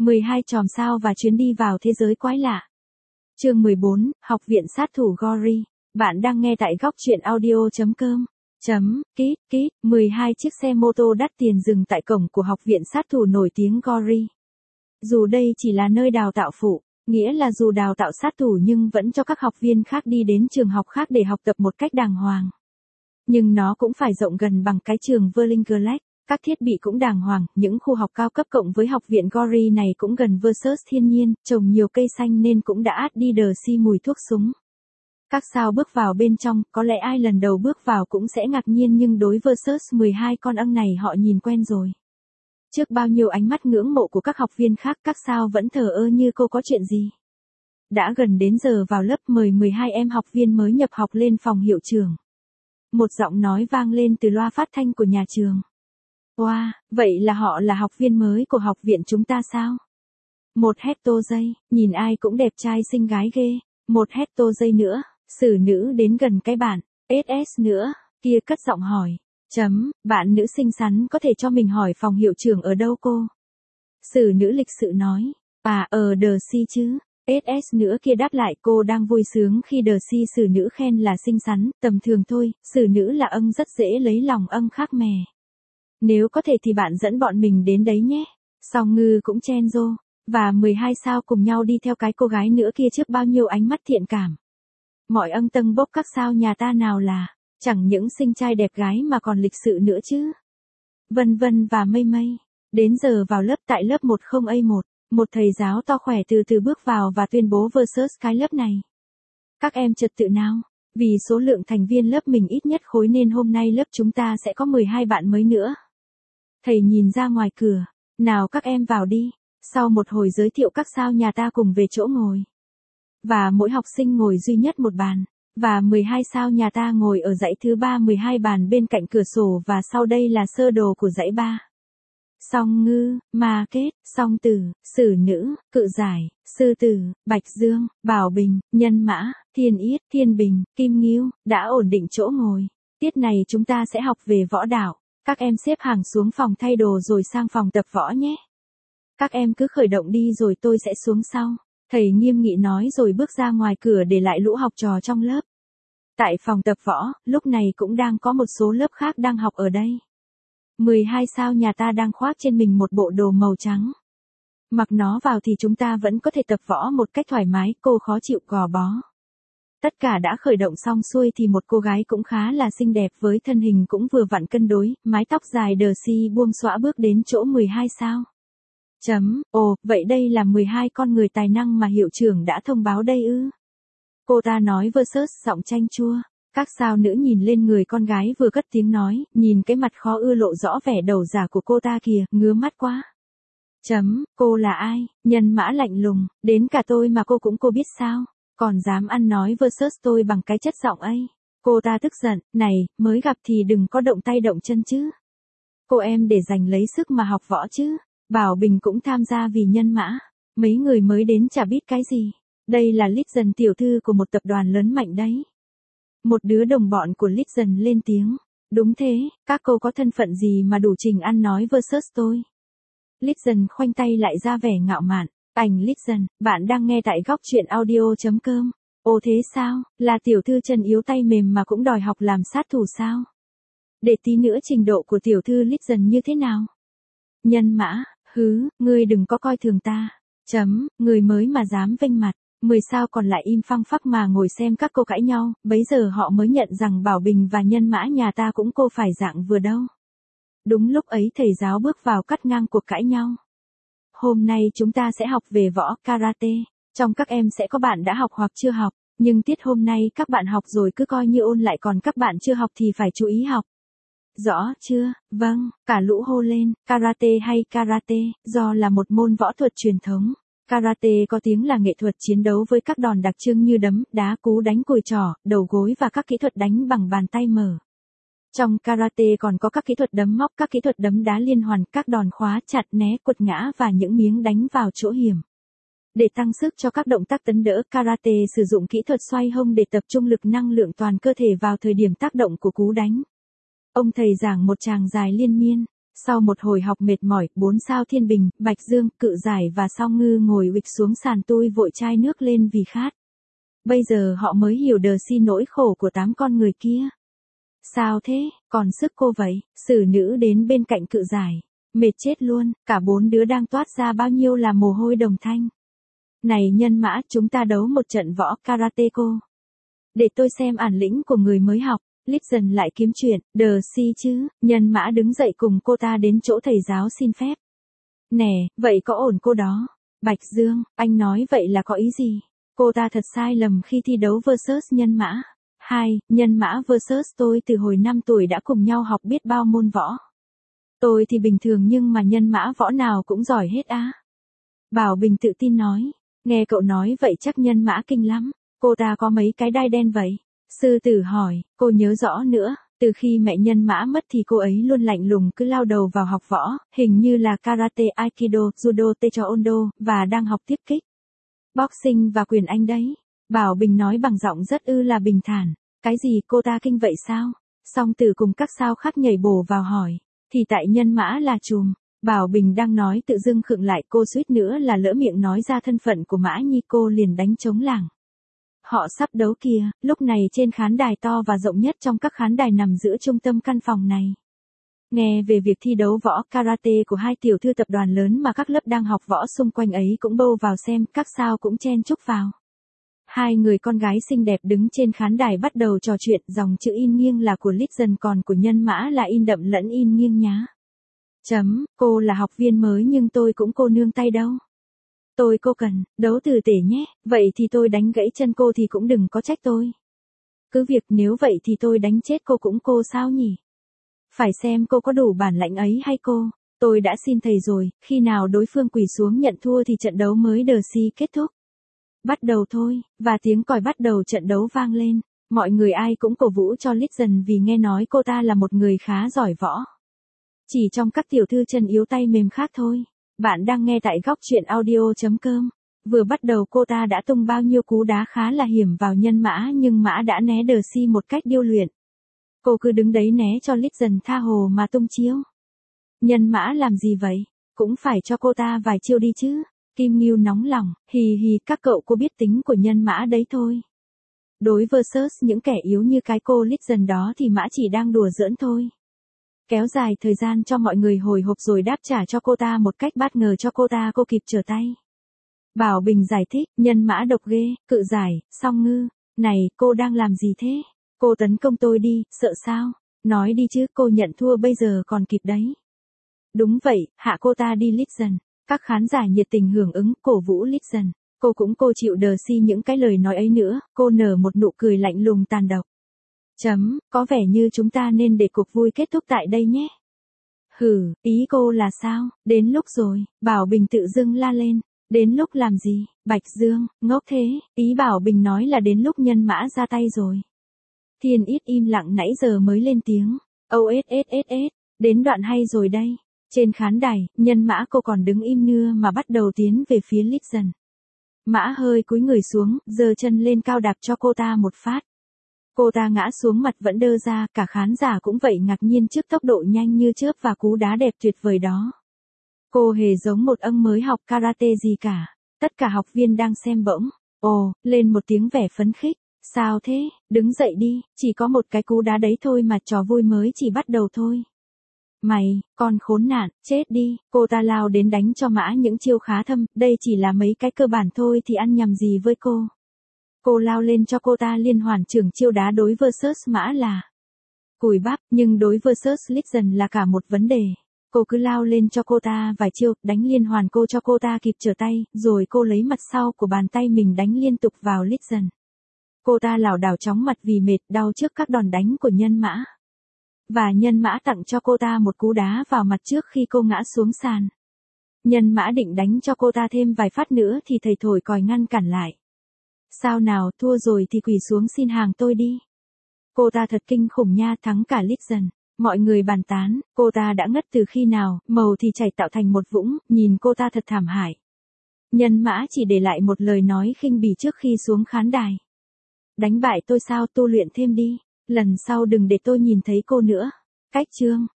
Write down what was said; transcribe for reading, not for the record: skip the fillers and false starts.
12 chòm sao và chuyến đi vào thế giới quái lạ. Chương 14, Học viện sát thủ Gory. Bạn đang nghe tại góc truyện audio.com. Kít, 12 chiếc xe mô tô đắt tiền dừng tại cổng của học viện sát thủ nổi tiếng Gory. Dù đây chỉ là nơi đào tạo phụ, nghĩa là dù đào tạo sát thủ nhưng vẫn cho các học viên khác đi đến trường học khác để học tập một cách đàng hoàng. Nhưng nó cũng phải rộng gần bằng cái trường Verlingerlach, các thiết bị cũng đàng hoàng, những khu học cao cấp cộng với học viện Gory này cũng gần versus thiên nhiên, trồng nhiều cây xanh nên cũng đã át đi đờ si mùi thuốc súng. Các sao bước vào bên trong, có lẽ ai lần đầu bước vào cũng sẽ ngạc nhiên nhưng đối versus 12 con ong này họ nhìn quen rồi. Trước bao nhiêu ánh mắt ngưỡng mộ của các học viên khác, các sao vẫn thờ ơ như cô có chuyện gì. Đã gần đến giờ vào lớp, mời 12 em học viên mới nhập học lên phòng hiệu trưởng. Một giọng nói vang lên từ loa phát thanh của nhà trường. Wow, vậy là họ là học viên mới của học viện chúng ta sao? Một hét tô dây, nhìn ai cũng đẹp trai xinh gái ghê. Một hét tô dây nữa, xử nữ đến gần cái bàn, SS nữa, kia cất giọng hỏi. Bạn nữ xinh xắn có thể cho mình hỏi phòng hiệu trưởng ở đâu cô? Xử nữ lịch sự nói. Ở đờ si chứ. SS nữa kia đáp lại, cô đang vui sướng khi đờ si xử nữ khen là xinh xắn, tầm thường thôi, xử nữ là ân rất dễ lấy lòng ân khác mè. Nếu có thể thì bạn dẫn bọn mình đến đấy nhé. Song Ngư cũng chen rô, và 12 sao cùng nhau đi theo cái cô gái nữa kia trước bao nhiêu ánh mắt thiện cảm. Mọi ân tâng bốc các sao nhà ta nào là, chẳng những xinh trai đẹp gái mà còn lịch sự nữa chứ. Vân Vân và Mây Mây, đến giờ vào lớp tại lớp 10A1, một thầy giáo to khỏe từ từ bước vào và tuyên bố versus cái lớp này. Các em trật tự nào, vì số lượng thành viên lớp mình ít nhất khối nên hôm nay lớp chúng ta sẽ có 12 bạn mới nữa. Thầy nhìn ra ngoài cửa, nào các em vào đi. Sau một hồi giới thiệu các sao nhà ta cùng về chỗ ngồi. Và mỗi học sinh ngồi duy nhất một bàn. Và 12 sao nhà ta ngồi ở dãy thứ 3, 12 bàn bên cạnh cửa sổ và sau đây là sơ đồ của dãy 3. Song Ngư, Ma Kết, Song Tử, Xử Nữ, Cự Giải, Sư Tử, Bạch Dương, Bảo Bình, Nhân Mã, Thiên Yết, Thiên Bình, Kim Ngưu, đã ổn định chỗ ngồi. Tiết này chúng ta sẽ học về võ đạo. Các em xếp hàng xuống phòng thay đồ rồi sang phòng tập võ nhé. Các em cứ khởi động đi rồi tôi sẽ xuống sau. Thầy nghiêm nghị nói rồi bước ra ngoài cửa để lại lũ học trò trong lớp. Tại phòng tập võ, lúc này cũng đang có một số lớp khác đang học ở đây. 12 sao nhà ta đang khoác trên mình một bộ đồ màu trắng. Mặc nó vào thì chúng ta vẫn có thể tập võ một cách thoải mái, cô khó chịu gò bó. Tất cả đã khởi động xong xuôi thì một cô gái cũng khá là xinh đẹp với thân hình cũng vừa vặn cân đối, mái tóc dài đờ si buông xõa bước đến chỗ 12 sao. Vậy đây là 12 con người tài năng mà hiệu trưởng đã thông báo đây ư? Cô ta nói versus giọng chanh chua. Các sao nữ nhìn lên người con gái vừa cất tiếng nói, nhìn cái mặt khó ưa lộ rõ vẻ đầu giả của cô ta kìa, ngứa mắt quá. Cô là ai? Nhân Mã lạnh lùng, đến cả tôi mà cô biết sao? Còn dám ăn nói versus tôi bằng cái chất giọng ấy. Cô ta tức giận, này, mới gặp thì đừng có động tay động chân chứ. Cô em để dành lấy sức mà học võ chứ. Bảo Bình cũng tham gia vì Nhân Mã. Mấy người mới đến chả biết cái gì. Đây là Litson tiểu thư của một tập đoàn lớn mạnh đấy. Một đứa đồng bọn của Litson lên tiếng. Đúng thế, các cô có thân phận gì mà đủ trình ăn nói versus tôi. Litson khoanh tay lại ra vẻ ngạo mạn. Ảnh Litson, bạn đang nghe tại góc truyện audio.com. Ồ thế sao, là tiểu thư chân yếu tay mềm mà cũng đòi học làm sát thủ sao? Để tí nữa trình độ của tiểu thư Litson như thế nào? Nhân Mã, ngươi đừng có coi thường ta. Người mới mà dám vênh mặt. 10 sao còn lại im phăng phắc mà ngồi xem các cô cãi nhau, bấy giờ họ mới nhận rằng Bảo Bình và Nhân Mã nhà ta cũng cô phải dạng vừa đâu. Đúng lúc ấy thầy giáo bước vào cắt ngang cuộc cãi nhau. Hôm nay chúng ta sẽ học về võ karate. Trong các em sẽ có bạn đã học hoặc chưa học, nhưng tiết hôm nay các bạn học rồi cứ coi như ôn lại, còn các bạn chưa học thì phải chú ý học. Rõ chưa? Vâng, cả lũ hô lên. Karate hay karate, do là một môn võ thuật truyền thống. Karate có tiếng là nghệ thuật chiến đấu với các đòn đặc trưng như đấm, đá, cú đánh cùi trỏ, đầu gối và các kỹ thuật đánh bằng bàn tay mở. Trong karate còn có các kỹ thuật đấm móc, các kỹ thuật đấm đá liên hoàn, các đòn khóa chặt, né, quật ngã và những miếng đánh vào chỗ hiểm. Để tăng sức cho các động tác tấn đỡ, karate sử dụng kỹ thuật xoay hông để tập trung lực năng lượng toàn cơ thể vào thời điểm tác động của cú đánh. Ông thầy giảng một tràng dài liên miên. Sau một hồi học mệt mỏi, 4 sao Thiên Bình, Bạch Dương, Cự Giải và Song Ngư ngồi uịch xuống sàn tôi vội chai nước lên vì khát. Bây giờ họ mới hiểu đờ si nỗi khổ của 8 con người kia. Sao thế, còn sức cô vậy, xử nữ đến bên cạnh Cự Giải. Mệt chết luôn, cả 4 đứa đang toát ra bao nhiêu là mồ hôi đồng thanh. Này Nhân Mã, chúng ta đấu một trận võ karate cô. Để tôi xem bản lĩnh của người mới học. Lít dần lại kiếm chuyện, đờ si chứ, Nhân Mã đứng dậy cùng cô ta đến chỗ thầy giáo xin phép. Nè, vậy có ổn cô đó. Bạch Dương, anh nói vậy là có ý gì? Cô ta thật sai lầm khi thi đấu versus Nhân Mã. Nhân Mã versus tôi từ hồi 5 tuổi đã cùng nhau học biết bao môn võ. Tôi thì bình thường nhưng mà Nhân Mã võ nào cũng giỏi hết á. Bảo Bình tự tin nói, nghe cậu nói vậy chắc Nhân Mã kinh lắm. Cô ta có mấy cái đai đen vậy? Sư tử hỏi, cô nhớ rõ nữa, từ khi mẹ Nhân Mã mất thì cô ấy luôn lạnh lùng cứ lao đầu vào học võ, hình như là karate, aikido, judo, taekwondo, và đang học tiếp kích. Boxing và quyền Anh đấy. Bảo Bình nói bằng giọng rất là bình thản. Cái gì cô ta kinh vậy sao? Song Tử cùng các sao khác nhảy bổ vào hỏi. Thì tại Nhân Mã là trùm. Bảo Bình đang nói tự dưng khựng lại, cô suýt nữa là lỡ miệng nói ra thân phận của Mã Nhi, cô liền đánh trống lảng. Họ sắp đấu kìa, lúc này trên khán đài to và rộng nhất trong các khán đài nằm giữa trung tâm căn phòng này. Nghe về việc thi đấu võ karate của hai tiểu thư tập đoàn lớn mà các lớp đang học võ xung quanh ấy cũng bâu vào xem, các sao cũng chen chúc vào. Hai người con gái xinh đẹp đứng trên khán đài bắt đầu trò chuyện, dòng chữ in nghiêng là của Lít dần còn của Nhân Mã là in đậm lẫn in nghiêng nhá. Cô là học viên mới nhưng tôi cũng cô nương tay đâu. Cô cần, đấu tử tể nhé, vậy thì tôi đánh gãy chân cô thì cũng đừng có trách tôi. Cứ việc nếu vậy thì tôi đánh chết cô cũng cô sao nhỉ? Phải xem cô có đủ bản lãnh ấy hay cô. Tôi đã xin thầy rồi, khi nào đối phương quỳ xuống nhận thua thì trận đấu mới đờ si kết thúc. Bắt đầu thôi, và tiếng còi bắt đầu trận đấu vang lên. Mọi người ai cũng cổ vũ cho Lít dần vì nghe nói cô ta là một người khá giỏi võ. Chỉ trong các tiểu thư chân yếu tay mềm khác thôi. Bạn đang nghe tại góc truyện audio.com. Vừa bắt đầu cô ta đã tung bao nhiêu cú đá khá là hiểm vào Nhân Mã nhưng Mã đã né đờ si một cách điêu luyện. Cô cứ đứng đấy né cho Lít dần tha hồ mà tung chiêu. Nhân Mã làm gì vậy? Cũng phải cho cô ta vài chiêu đi chứ. Kim Ngưu nóng lòng, hì các cậu cô biết tính của Nhân Mã đấy thôi. Đối versus những kẻ yếu như cái cô Lít dần đó thì Mã chỉ đang đùa giỡn thôi. Kéo dài thời gian cho mọi người hồi hộp rồi đáp trả cho cô ta một cách bất ngờ cho cô kịp trở tay. Bảo Bình giải thích, Nhân Mã độc ghê, Cự Giải, Song Ngư. Này, cô đang làm gì thế? Cô tấn công tôi đi, sợ sao? Nói đi chứ, cô nhận thua bây giờ còn kịp đấy. Đúng vậy, hạ cô ta đi Lít dần. Các khán giả nhiệt tình hưởng ứng, cổ vũ Lít dần. Cô chịu đờ si những cái lời nói ấy nữa, cô nở một nụ cười lạnh lùng tàn độc. Có vẻ như chúng ta nên để cuộc vui kết thúc tại đây nhé. Hừ, ý cô là sao? Đến lúc rồi, Bảo Bình tự dưng la lên. Đến lúc làm gì? Bạch Dương, ngốc thế, ý Bảo Bình nói là đến lúc Nhân Mã ra tay rồi. Thiên Ít im lặng nãy giờ mới lên tiếng. OSSSS, đến đoạn hay rồi đây. Trên khán đài, Nhân Mã cô còn đứng im nưa mà bắt đầu tiến về phía Lít dần. Mã hơi cúi người xuống, giơ chân lên cao đạp cho cô ta một phát. Cô ta ngã xuống mặt vẫn đơ ra, cả khán giả cũng vậy ngạc nhiên trước tốc độ nhanh như chớp và cú đá đẹp tuyệt vời đó. Cô hề giống một ông mới học karate gì cả. Tất cả học viên đang xem bỗng, lên một tiếng vẻ phấn khích. Sao thế, đứng dậy đi, chỉ có một cái cú đá đấy thôi mà trò vui mới chỉ bắt đầu thôi. Mày, con khốn nạn, chết đi, cô ta lao đến đánh cho Mã những chiêu khá thâm, đây chỉ là mấy cái cơ bản thôi thì ăn nhầm gì với cô. Cô lao lên cho cô ta liên hoàn trưởng chiêu đá đối versus Mã là cùi bắp, nhưng đối versus Lít dần là cả một vấn đề. Cô cứ lao lên cho cô ta vài chiêu, đánh liên hoàn cô cho cô ta kịp trở tay, rồi cô lấy mặt sau của bàn tay mình đánh liên tục vào Lít dần. Cô ta lảo đảo chóng mặt vì mệt, đau trước các đòn đánh của Nhân Mã. Và Nhân Mã tặng cho cô ta một cú đá vào mặt trước khi cô ngã xuống sàn. Nhân Mã định đánh cho cô ta thêm vài phát nữa thì thầy thổi còi ngăn cản lại. Sao nào, thua rồi thì quỳ xuống xin hàng tôi đi. Cô ta thật kinh khủng nha, thắng cả Lít dần. Mọi người bàn tán, cô ta đã ngất từ khi nào, màu thì chảy tạo thành một vũng, nhìn cô ta thật thảm hại. Nhân Mã chỉ để lại một lời nói khinh bỉ trước khi xuống khán đài. Đánh bại tôi sao, tu luyện thêm đi, lần sau đừng để tôi nhìn thấy cô nữa. Cách chương